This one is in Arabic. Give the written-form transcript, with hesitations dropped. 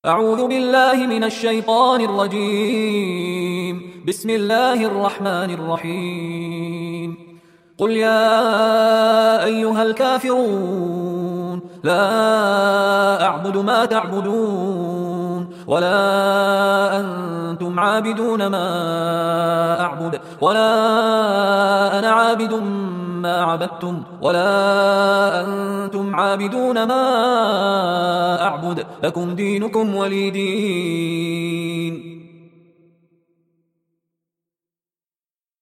أعوذ بالله من الشيطان الرجيم. بسم الله الرحمن الرحيم. قل يا أيها الكافرون لا أعبد ما تعبدون ولا أنتم عابدون ما أعبد ولا أنا عابد ما عبدتم ولا أنتم عابدون ما أعبد لكم دينكم ولي دين.